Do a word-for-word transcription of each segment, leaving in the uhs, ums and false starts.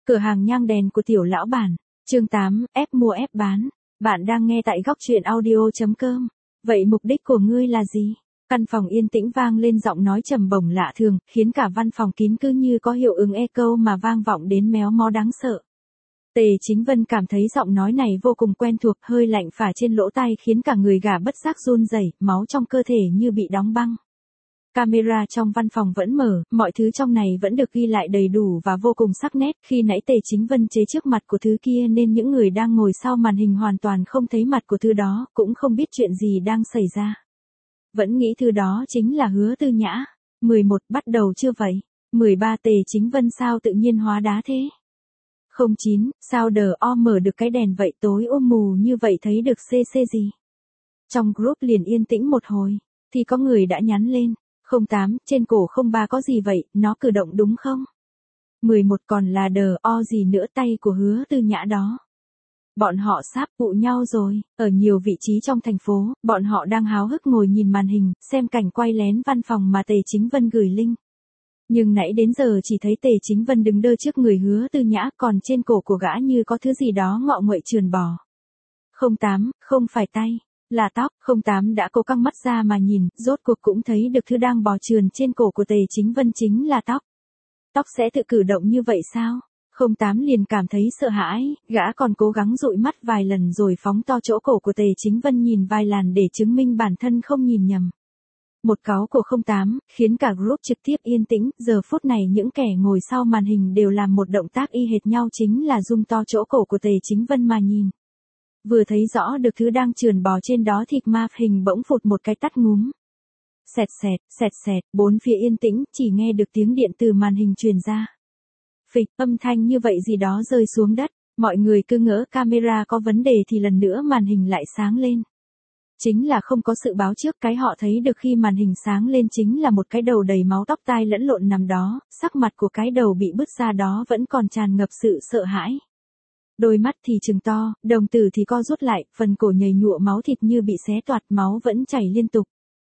Cửa hàng nhang đèn của tiểu lão bản. Chương tám, ép mua ép bán. Bạn đang nghe tại góc truyện audio.com. Vậy mục đích của ngươi là gì? Căn phòng yên tĩnh vang lên giọng nói trầm bổng lạ thường, khiến cả văn phòng kín cứ như có hiệu ứng echo mà vang vọng đến méo mó đáng sợ. Tề Chính Vân cảm thấy giọng nói này vô cùng quen thuộc, hơi lạnh phả trên lỗ tai khiến cả người gà bất giác run rẩy, máu trong cơ thể như bị đóng băng. Camera trong văn phòng vẫn mở, mọi thứ trong này vẫn được ghi lại đầy đủ và vô cùng sắc nét. Khi nãy Tề Chính Vân chế trước mặt của thứ kia nên những người đang ngồi sau màn hình hoàn toàn không thấy mặt của thứ đó, cũng không biết chuyện gì đang xảy ra. Vẫn nghĩ thứ đó chính là Hứa Tư Nhã. mười một bắt đầu chưa vậy? mười ba Tề Chính Vân sao tự nhiên hóa đá thế? không chín, sao đờ o mở được cái đèn vậy, tối ôm mù như vậy thấy được xê xê gì? Trong group liền yên tĩnh một hồi, thì có người đã nhắn lên. không tám, trên cổ không ba có gì vậy, nó cử động đúng không? mười một còn là đờ o gì nữa, tay của Hứa Tư Nhã đó. Bọn họ sáp phụ nhau rồi, ở nhiều vị trí trong thành phố, bọn họ đang háo hức ngồi nhìn màn hình, xem cảnh quay lén văn phòng mà Tề Chính Vân gửi link. Nhưng nãy đến giờ chỉ thấy Tề Chính Vân đứng đơ trước người Hứa Tư Nhã, còn trên cổ của gã như có thứ gì đó ngọ nguậy trườn bò. không tám, không phải tay, là tóc. không tám đã cố căng mắt ra mà nhìn, rốt cuộc cũng thấy được thứ đang bò trườn trên cổ của Tề Chính Vân chính là tóc. Tóc sẽ tự cử động như vậy sao? không tám liền cảm thấy sợ hãi, gã còn cố gắng dụi mắt vài lần rồi phóng to chỗ cổ của Tề Chính Vân nhìn vài lần để chứng minh bản thân không nhìn nhầm. Một cáu của không tám, khiến cả group trực tiếp yên tĩnh, giờ phút này những kẻ ngồi sau màn hình đều làm một động tác y hệt nhau, chính là zoom to chỗ cổ của Tề Chính Vân mà nhìn. Vừa thấy rõ được thứ đang trườn bò trên đó thì ma hình bỗng phụt một cái tắt ngúm. Xẹt xẹt, xẹt xẹt, bốn phía yên tĩnh, chỉ nghe được tiếng điện từ màn hình truyền ra. Phịch, âm thanh như vậy gì đó rơi xuống đất, mọi người cứ ngỡ camera có vấn đề thì lần nữa màn hình lại sáng lên. Chính là không có sự báo trước, cái họ thấy được khi màn hình sáng lên chính là một cái đầu đầy máu, tóc tai lẫn lộn nằm đó, sắc mặt của cái đầu bị bứt ra đó vẫn còn tràn ngập sự sợ hãi. Đôi mắt thì trừng to, đồng tử thì co rút lại, phần cổ nhầy nhụa máu thịt như bị xé toạc, máu vẫn chảy liên tục.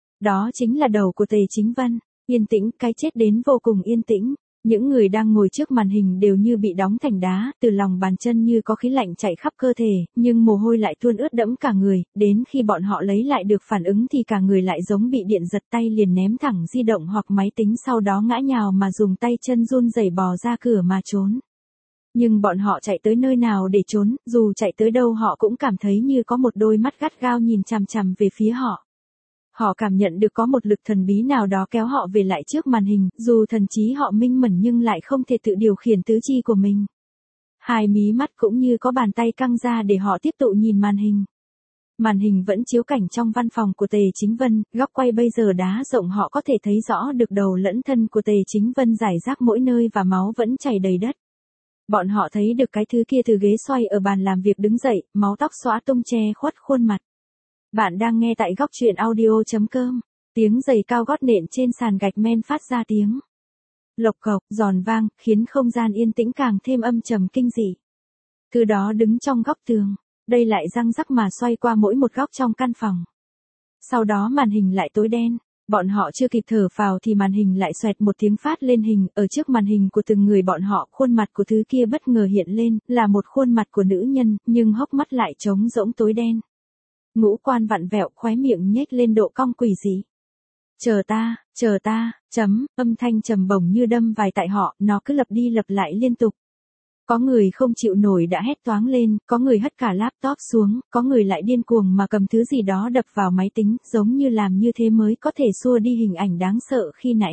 Đó chính là đầu của Tề Chính Vân. Yên tĩnh, cái chết đến vô cùng yên tĩnh. Những người đang ngồi trước màn hình đều như bị đóng thành đá, từ lòng bàn chân như có khí lạnh chạy khắp cơ thể, nhưng mồ hôi lại tuôn ướt đẫm cả người, đến khi bọn họ lấy lại được phản ứng thì cả người lại giống bị điện giật, tay liền ném thẳng di động hoặc máy tính, sau đó ngã nhào mà dùng tay chân run rẩy bò ra cửa mà trốn. Nhưng bọn họ chạy tới nơi nào để trốn, dù chạy tới đâu họ cũng cảm thấy như có một đôi mắt gắt gao nhìn chằm chằm về phía họ. Họ cảm nhận được có một lực thần bí nào đó kéo họ về lại trước màn hình, dù thần trí họ minh mẫn nhưng lại không thể tự điều khiển tứ chi của mình. Hai mí mắt cũng như có bàn tay căng ra để họ tiếp tục nhìn màn hình. Màn hình vẫn chiếu cảnh trong văn phòng của Tề Chính Vân, góc quay bây giờ đá rộng, họ có thể thấy rõ được đầu lẫn thân của Tề Chính Vân rải rác mỗi nơi và máu vẫn chảy đầy đất. Bọn họ thấy được cái thứ kia từ ghế xoay ở bàn làm việc đứng dậy, máu tóc xõa tung che khuất khuôn mặt. Bạn đang nghe tại góc truyện audio.com. Tiếng giày cao gót nện trên sàn gạch men phát ra tiếng lộc cộc, giòn vang, khiến không gian yên tĩnh càng thêm âm trầm kinh dị. Thứ đó đứng trong góc tường, đây lại răng rắc mà xoay qua mỗi một góc trong căn phòng. Sau đó màn hình lại tối đen. Bọn họ chưa kịp thở phào thì màn hình lại xoẹt một tiếng phát lên hình, ở trước màn hình của từng người bọn họ, khuôn mặt của thứ kia bất ngờ hiện lên, là một khuôn mặt của nữ nhân, nhưng hốc mắt lại trống rỗng tối đen. Ngũ quan vặn vẹo, khóe miệng nhếch lên độ cong quỷ dị. Chờ ta, chờ ta, chấm, âm thanh trầm bổng như đâm vài tại họ, nó cứ lặp đi lặp lại liên tục. Có người không chịu nổi đã hét toáng lên, có người hất cả laptop xuống, có người lại điên cuồng mà cầm thứ gì đó đập vào máy tính, giống như làm như thế mới có thể xua đi hình ảnh đáng sợ khi nãy.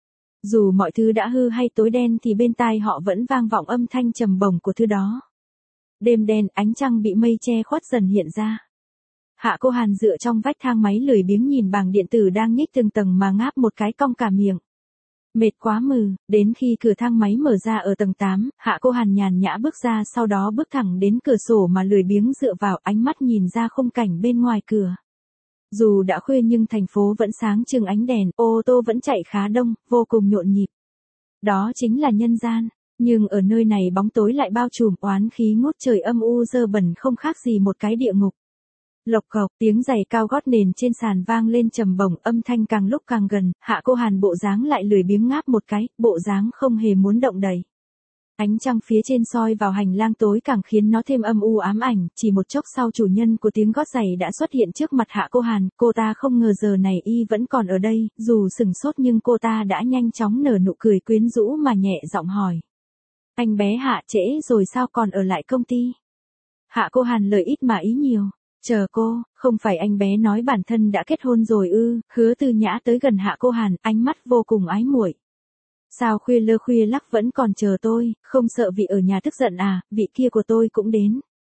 Dù mọi thứ đã hư hay tối đen thì bên tai họ vẫn vang vọng âm thanh trầm bổng của thứ đó. Đêm đen, ánh trăng bị mây che khuất dần hiện ra. Hạ Cô Hàn dựa trong vách thang máy lười biếng nhìn bảng điện tử đang nhích từng tầng mà ngáp một cái cong cả miệng. Mệt quá mừ, đến khi cửa thang máy mở ra ở tầng tám, Hạ Cô Hàn nhàn nhã bước ra, sau đó bước thẳng đến cửa sổ mà lười biếng dựa vào, ánh mắt nhìn ra khung cảnh bên ngoài cửa. Dù đã khuya nhưng thành phố vẫn sáng trưng ánh đèn, ô tô vẫn chạy khá đông, vô cùng nhộn nhịp. Đó chính là nhân gian, nhưng ở nơi này bóng tối lại bao trùm, oán khí ngút trời, âm u dơ bẩn không khác gì một cái địa ngục. Lộc cộc, tiếng giày cao gót nền trên sàn vang lên trầm bổng, âm thanh càng lúc càng gần, Hạ Cô Hàn bộ dáng lại lười biếng ngáp một cái, bộ dáng không hề muốn động đậy. Ánh trăng phía trên soi vào hành lang tối càng khiến nó thêm âm u ám ảnh, chỉ một chốc sau chủ nhân của tiếng gót giày đã xuất hiện trước mặt Hạ Cô Hàn, cô ta không ngờ giờ này y vẫn còn ở đây, dù sừng sốt nhưng cô ta đã nhanh chóng nở nụ cười quyến rũ mà nhẹ giọng hỏi. Anh bé Hạ, trễ rồi sao còn ở lại công ty? Hạ Cô Hàn lời ít mà ý nhiều. Chờ cô, không phải anh bé nói bản thân đã kết hôn rồi ư? Hứa Tư Nhã tới gần Hạ Cô Hàn, ánh mắt vô cùng ái muội. Sao khuya lơ khuya lắc vẫn còn chờ tôi, không sợ vị ở nhà tức giận à, vị kia của tôi cũng đến.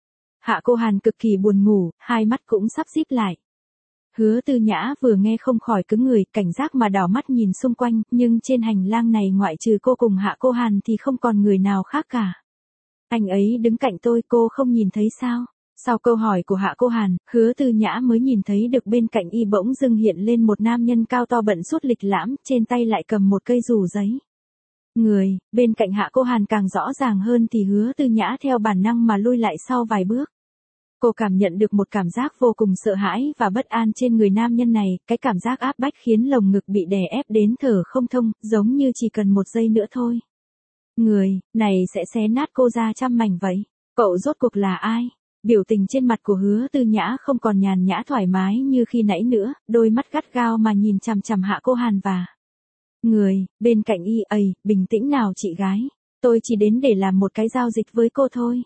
Hạ Cô Hàn cực kỳ buồn ngủ, hai mắt cũng sắp díp lại. Hứa Tư Nhã vừa nghe không khỏi cứng người, cảnh giác mà đảo mắt nhìn xung quanh, nhưng trên hành lang này ngoại trừ cô cùng Hạ Cô Hàn thì không còn người nào khác cả. Anh ấy đứng cạnh tôi, cô không nhìn thấy sao? Sau câu hỏi của Hạ Cô Hàn, Hứa Tư Nhã mới nhìn thấy được bên cạnh y bỗng dưng hiện lên một nam nhân cao to bận suốt lịch lãm, trên tay lại cầm một cây dù giấy. Người, bên cạnh Hạ Cô Hàn càng rõ ràng hơn thì Hứa Tư Nhã theo bản năng mà lui lại sau vài bước. Cô cảm nhận được một cảm giác vô cùng sợ hãi và bất an trên người nam nhân này, cái cảm giác áp bách khiến lồng ngực bị đè ép đến thở không thông, giống như chỉ cần một giây nữa thôi. Người, này sẽ xé nát cô ra trăm mảnh vậy. Cậu rốt cuộc là ai? Biểu tình trên mặt của Hứa Tư Nhã không còn nhàn nhã thoải mái như khi nãy nữa, đôi mắt gắt gao mà nhìn chằm chằm Hạ Cô Hàn và người, bên cạnh y, ầy, bình tĩnh nào chị gái, tôi chỉ đến để làm một cái giao dịch với cô thôi.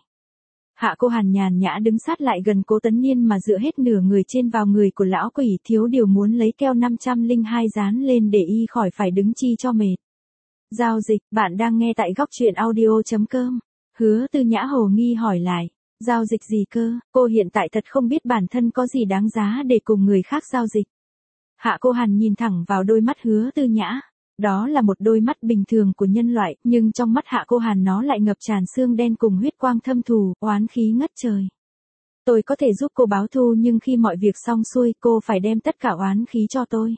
Hạ Cô Hàn nhàn nhã đứng sát lại gần Cố Tấn Niên mà dựa hết nửa người trên vào người của lão quỷ, thiếu điều muốn lấy keo năm trăm lẻ hai dán lên để y khỏi phải đứng chi cho mệt. Giao dịch, bạn đang nghe tại góc truyện audio chấm com. Hứa Tư Nhã hồ nghi hỏi lại. Giao dịch gì cơ, cô hiện tại thật không biết bản thân có gì đáng giá để cùng người khác giao dịch. Hạ Cô Hàn nhìn thẳng vào đôi mắt Hứa Tư Nhã. Đó là một đôi mắt bình thường của nhân loại, nhưng trong mắt Hạ Cô Hàn nó lại ngập tràn xương đen cùng huyết quang thâm thù, oán khí ngất trời. Tôi có thể giúp cô báo thù nhưng khi mọi việc xong xuôi cô phải đem tất cả oán khí cho tôi.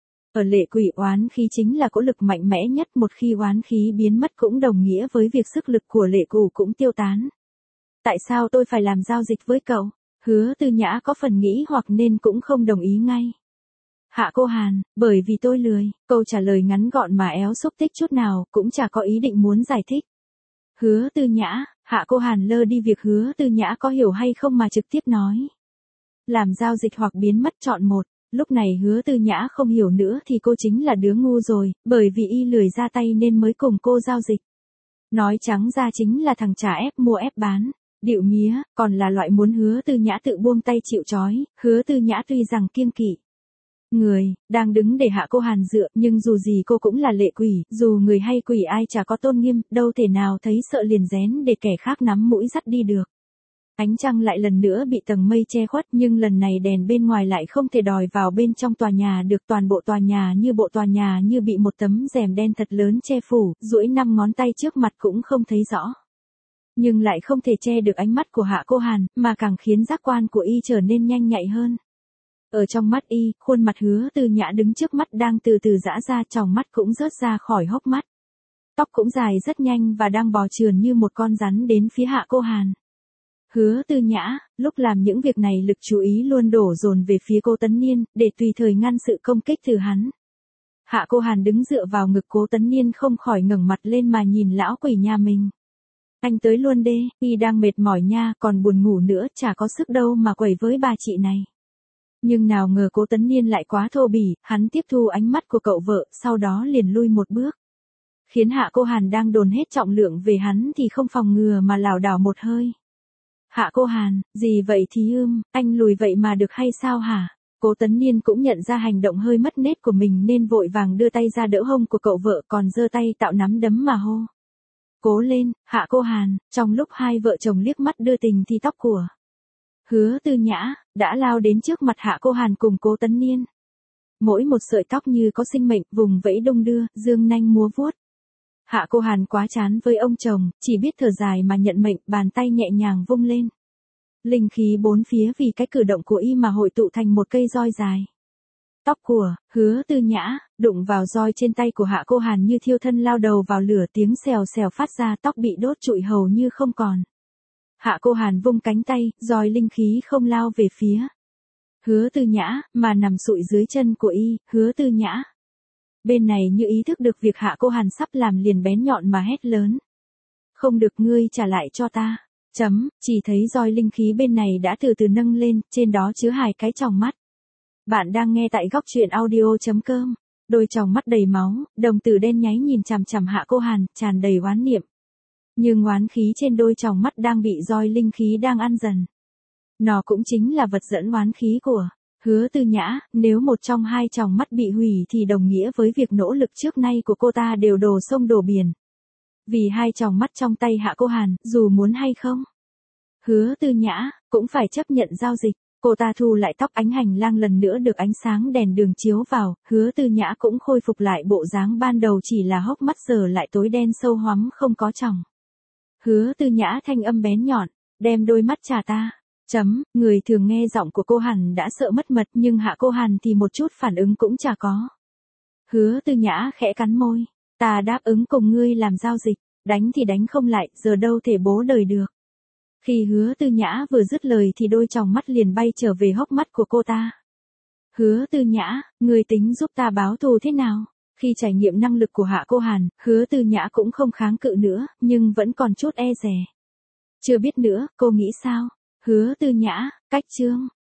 Ở lệ quỷ oán khí chính là cỗ lực mạnh mẽ nhất, một khi oán khí biến mất cũng đồng nghĩa với việc sức lực của lệ cũ cũng tiêu tán. Tại sao tôi phải làm giao dịch với cậu? Hứa Tư Nhã có phần nghĩ hoặc nên cũng không đồng ý ngay. Hạ Cô Hàn, bởi vì tôi lười, câu trả lời ngắn gọn mà éo xúc tích chút nào, cũng chả có ý định muốn giải thích. Hứa Tư Nhã, Hạ Cô Hàn lơ đi việc Hứa Tư Nhã có hiểu hay không mà trực tiếp nói. Làm giao dịch hoặc biến mất chọn một, lúc này Hứa Tư Nhã không hiểu nữa thì cô chính là đứa ngu rồi, bởi vì y lười ra tay nên mới cùng cô giao dịch. Nói trắng ra chính là thằng trả ép mua ép bán. Điệu mía, còn là loại muốn Hứa Tư Nhã tự buông tay chịu trói, Hứa Tư Nhã tuy rằng kiêng kỵ. Người, đang đứng để Hạ Cô Hàn dựa, nhưng dù gì cô cũng là lệ quỷ, dù người hay quỷ ai chả có tôn nghiêm, đâu thể nào thấy sợ liền rén để kẻ khác nắm mũi dắt đi được. Ánh trăng lại lần nữa bị tầng mây che khuất, nhưng lần này đèn bên ngoài lại không thể đòi vào bên trong tòa nhà được, toàn bộ tòa nhà như bộ tòa nhà như bị một tấm rèm đen thật lớn che phủ, duỗi năm ngón tay trước mặt cũng không thấy rõ. Nhưng lại không thể che được ánh mắt của Hạ Cô Hàn, mà càng khiến giác quan của y trở nên nhanh nhạy hơn. Ở trong mắt y, khuôn mặt Hứa Tư Nhã đứng trước mắt đang từ từ giãn ra, tròng mắt cũng rớt ra khỏi hốc mắt. Tóc cũng dài rất nhanh và đang bò trườn như một con rắn đến phía Hạ Cô Hàn. Hứa Tư Nhã, lúc làm những việc này lực chú ý luôn đổ dồn về phía Cố Tấn Niên, để tùy thời ngăn sự công kích từ hắn. Hạ Cô Hàn đứng dựa vào ngực Cố Tấn Niên không khỏi ngẩng mặt lên mà nhìn lão quỷ nhà mình. Anh tới luôn đê, y đang mệt mỏi nha, còn buồn ngủ nữa, chả có sức đâu mà quẩy với bà chị này. Nhưng nào ngờ Cố Tấn Niên lại quá thô bỉ, hắn tiếp thu ánh mắt của cậu vợ, sau đó liền lui một bước. Khiến Hạ Cô Hàn đang dồn hết trọng lượng về hắn thì không phòng ngừa mà lảo đảo một hơi. Hạ Cô Hàn, gì vậy thì ưm, anh lùi vậy mà được hay sao hả? Cố Tấn Niên cũng nhận ra hành động hơi mất nết của mình nên vội vàng đưa tay ra đỡ hông của cậu vợ, còn giơ tay tạo nắm đấm mà hô. Cố lên, Hạ Cô Hàn. Trong lúc hai vợ chồng liếc mắt đưa tình thì tóc của Hứa Tư Nhã đã lao đến trước mặt Hạ Cô Hàn cùng Cố Tấn Niên. Mỗi một sợi tóc như có sinh mệnh, vùng vẫy đung đưa, dương nanh múa vuốt. Hạ Cô Hàn quá chán với ông chồng, chỉ biết thở dài mà nhận mệnh, bàn tay nhẹ nhàng vung lên. Linh khí bốn phía vì cái cử động của y mà hội tụ thành một cây roi dài. Tóc của Hứa Tư Nhã đụng vào roi trên tay của Hạ Cô Hàn như thiêu thân lao đầu vào lửa, tiếng xèo xèo phát ra, tóc bị đốt trụi hầu như không còn. Hạ Cô Hàn vung cánh tay, roi linh khí không lao về phía Hứa Tư Nhã, mà nằm sụi dưới chân của y. Hứa Tư Nhã bên này như ý thức được việc Hạ Cô Hàn sắp làm liền bén nhọn mà hét lớn. không được ngươi trả lại cho ta. Chấm, chỉ thấy roi linh khí bên này đã từ từ nâng lên, trên đó chứa hai cái tròng mắt. Bạn đang nghe tại góc truyện audio.com. Đôi tròng mắt đầy máu, đồng tử đen nháy nhìn chằm chằm Hạ Cô Hàn, tràn đầy oán niệm. Nhưng oán khí trên đôi tròng mắt đang bị roi linh khí đang ăn dần. Nó cũng chính là vật dẫn oán khí của Hứa Tư Nhã, nếu một trong hai tròng mắt bị hủy thì đồng nghĩa với việc nỗ lực trước nay của cô ta đều đổ sông đổ biển. Vì hai tròng mắt trong tay Hạ Cô Hàn, dù muốn hay không, Hứa Tư Nhã cũng phải chấp nhận giao dịch. Cô ta thu lại tóc, ánh hành lang lần nữa được ánh sáng đèn đường chiếu vào, Hứa Tư Nhã cũng khôi phục lại bộ dáng ban đầu, chỉ là hốc mắt giờ lại tối đen sâu hoắm không có tròng. Hứa Tư Nhã thanh âm bén nhọn, đem đôi mắt trả ta. Chấm, người thường nghe giọng của cô hẳn đã sợ mất mật, nhưng Hạ Cô Hàn thì một chút phản ứng cũng chả có. Hứa Tư Nhã khẽ cắn môi, ta đáp ứng cùng ngươi làm giao dịch, đánh thì đánh không lại, giờ đâu thể bố đời được. Khi Hứa Tư Nhã vừa dứt lời thì đôi tròng mắt liền bay trở về hốc mắt của cô ta. Hứa Tư Nhã, ngươi tính giúp ta báo thù thế nào? Khi trải nghiệm năng lực của Hạ Cô Hàn, Hứa Tư Nhã cũng không kháng cự nữa, nhưng vẫn còn chút e dè. Chưa biết nữa, cô nghĩ sao? Hứa Tư Nhã, cách chương.